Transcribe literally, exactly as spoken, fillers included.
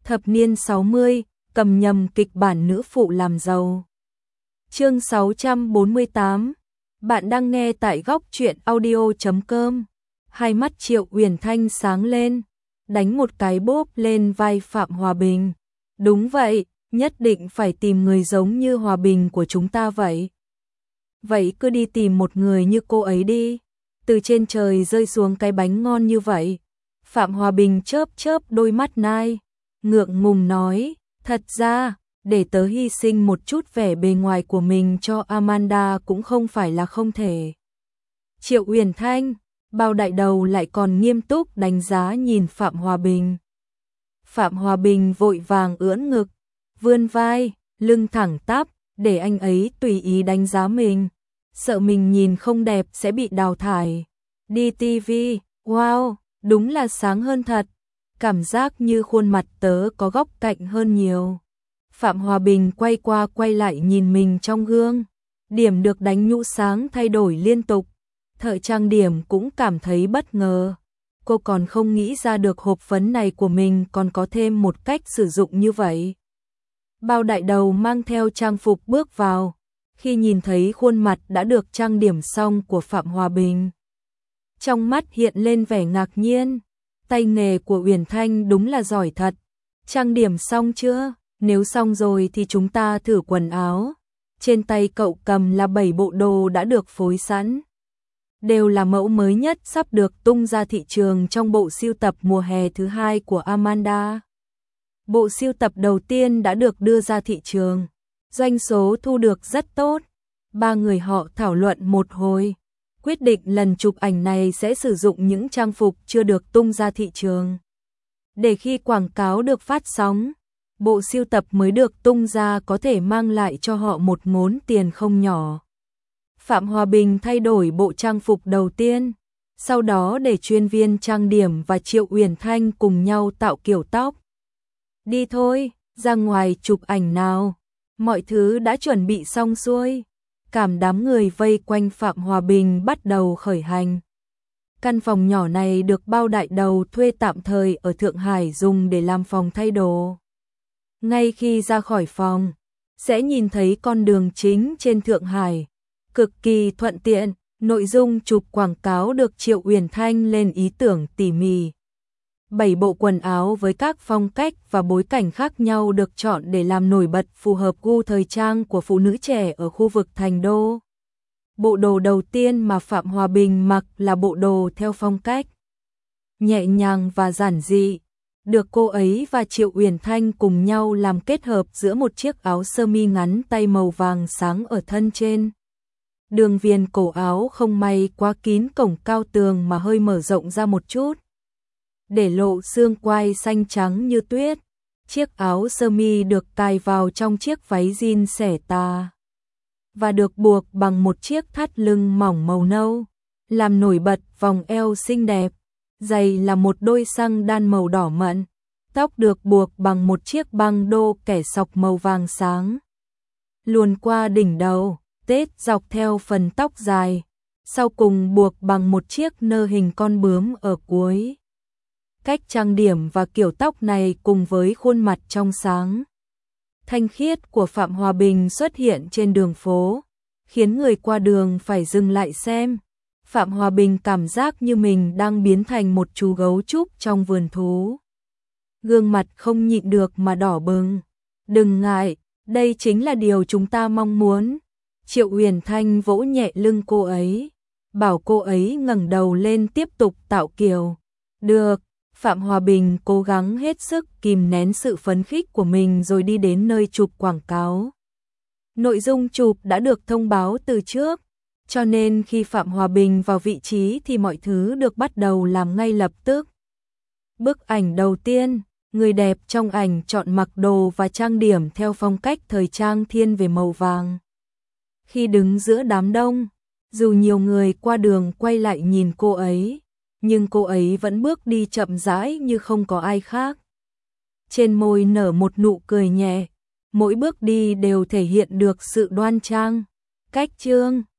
Thập niên sáu mươi, cầm nhầm kịch bản nữ phụ làm giàu. Chương sáu trăm bốn mươi tám. Bạn đang nghe tại góc truyện audio chấm com. Hai mắt Triệu Uyển Thanh sáng lên, đánh một cái bốp lên vai Phạm Hòa Bình. Đúng vậy, nhất định phải tìm người giống như Hòa Bình của chúng ta vậy. Vậy cứ đi tìm một người như cô ấy đi. Từ trên trời rơi xuống cái bánh ngon như vậy. Phạm Hòa Bình chớp chớp đôi mắt nai, ngượng ngùng nói, thật ra, để tớ hy sinh một chút vẻ bề ngoài của mình cho Amanda cũng không phải là không thể. Triệu Uyển Thanh, bao đại đầu lại còn nghiêm túc đánh giá nhìn Phạm Hòa Bình. Phạm Hòa Bình vội vàng ưỡn ngực, vươn vai, lưng thẳng tắp, để anh ấy tùy ý đánh giá mình, sợ mình nhìn không đẹp sẽ bị đào thải. Đi ti vi, wow, đúng là sáng hơn thật, cảm giác như khuôn mặt tớ có góc cạnh hơn nhiều. Phạm Hòa Bình quay qua quay lại nhìn mình trong gương, điểm được đánh nhũ sáng thay đổi liên tục. Thợ trang điểm cũng cảm thấy bất ngờ, cô còn không nghĩ ra được hộp phấn này của mình còn có thêm một cách sử dụng như vậy. Bao đại đầu mang theo trang phục bước vào, khi nhìn thấy khuôn mặt đã được trang điểm xong của Phạm Hòa Bình. Trong mắt hiện lên vẻ ngạc nhiên, tay nghề của Uyển Thanh đúng là giỏi thật. Trang điểm xong chưa? Nếu xong rồi thì chúng ta thử quần áo. Trên tay cậu cầm là bảy bộ đồ đã được phối sẵn. Đều là mẫu mới nhất sắp được tung ra thị trường trong bộ sưu tập mùa hè thứ hai của Amanda. Bộ sưu tập đầu tiên đã được đưa ra thị trường, doanh số thu được rất tốt. Ba người họ thảo luận một hồi, quyết định lần chụp ảnh này sẽ sử dụng những trang phục chưa được tung ra thị trường. Để khi quảng cáo được phát sóng, bộ sưu tập mới được tung ra có thể mang lại cho họ một món tiền không nhỏ. Phạm Hòa Bình thay đổi bộ trang phục đầu tiên, sau đó để chuyên viên trang điểm và Triệu Uyển Thanh cùng nhau tạo kiểu tóc. Đi thôi, ra ngoài chụp ảnh nào. Mọi thứ đã chuẩn bị xong xuôi. Cảm đám người vây quanh Phạm Hòa Bình bắt đầu khởi hành. Căn phòng nhỏ này được bao đại đầu thuê tạm thời ở Thượng Hải dùng để làm phòng thay đồ. Ngay khi ra khỏi phòng, sẽ nhìn thấy con đường chính trên Thượng Hải, cực kỳ thuận tiện. Nội dung chụp quảng cáo được Triệu Uyển Thanh lên ý tưởng tỉ mỉ. Bảy bộ quần áo với các phong cách và bối cảnh khác nhau được chọn để làm nổi bật phù hợp gu thời trang của phụ nữ trẻ ở khu vực Thành Đô. Bộ đồ đầu tiên mà Phạm Hòa Bình mặc là bộ đồ theo phong cách nhẹ nhàng và giản dị, được cô ấy và Triệu Uyển Thanh cùng nhau làm kết hợp giữa một chiếc áo sơ mi ngắn tay màu vàng sáng ở thân trên. Đường viền cổ áo không may quá kín cổng cao tường mà hơi mở rộng ra một chút, để lộ xương quai xanh trắng như tuyết. Chiếc áo sơ mi được cài vào trong chiếc váy jean xẻ tà và được buộc bằng một chiếc thắt lưng mỏng màu nâu, làm nổi bật vòng eo xinh đẹp. Giày là một đôi xăng đan màu đỏ mận, tóc được buộc bằng một chiếc băng đô kẻ sọc màu vàng sáng, luồn qua đỉnh đầu, tết dọc theo phần tóc dài, sau cùng buộc bằng một chiếc nơ hình con bướm ở cuối. Cách trang điểm và kiểu tóc này cùng với khuôn mặt trong sáng, thanh khiết của Phạm Hòa Bình xuất hiện trên đường phố, khiến người qua đường phải dừng lại xem. Phạm Hòa Bình cảm giác như mình đang biến thành một chú gấu trúc trong vườn thú. Gương mặt không nhịn được mà đỏ bừng. Đừng ngại, đây chính là điều chúng ta mong muốn. Triệu Uyển Thanh vỗ nhẹ lưng cô ấy, bảo cô ấy ngẩng đầu lên tiếp tục tạo kiểu. Được. Phạm Hòa Bình cố gắng hết sức kìm nén sự phấn khích của mình rồi đi đến nơi chụp quảng cáo. Nội dung chụp đã được thông báo từ trước, cho nên khi Phạm Hòa Bình vào vị trí thì mọi thứ được bắt đầu làm ngay lập tức. Bức ảnh đầu tiên, người đẹp trong ảnh chọn mặc đồ và trang điểm theo phong cách thời trang thiên về màu vàng. Khi đứng giữa đám đông, dù nhiều người qua đường quay lại nhìn cô ấy, nhưng cô ấy vẫn bước đi chậm rãi như không có ai khác. Trên môi nở một nụ cười nhẹ, mỗi bước đi đều thể hiện được sự đoan trang, cách chương.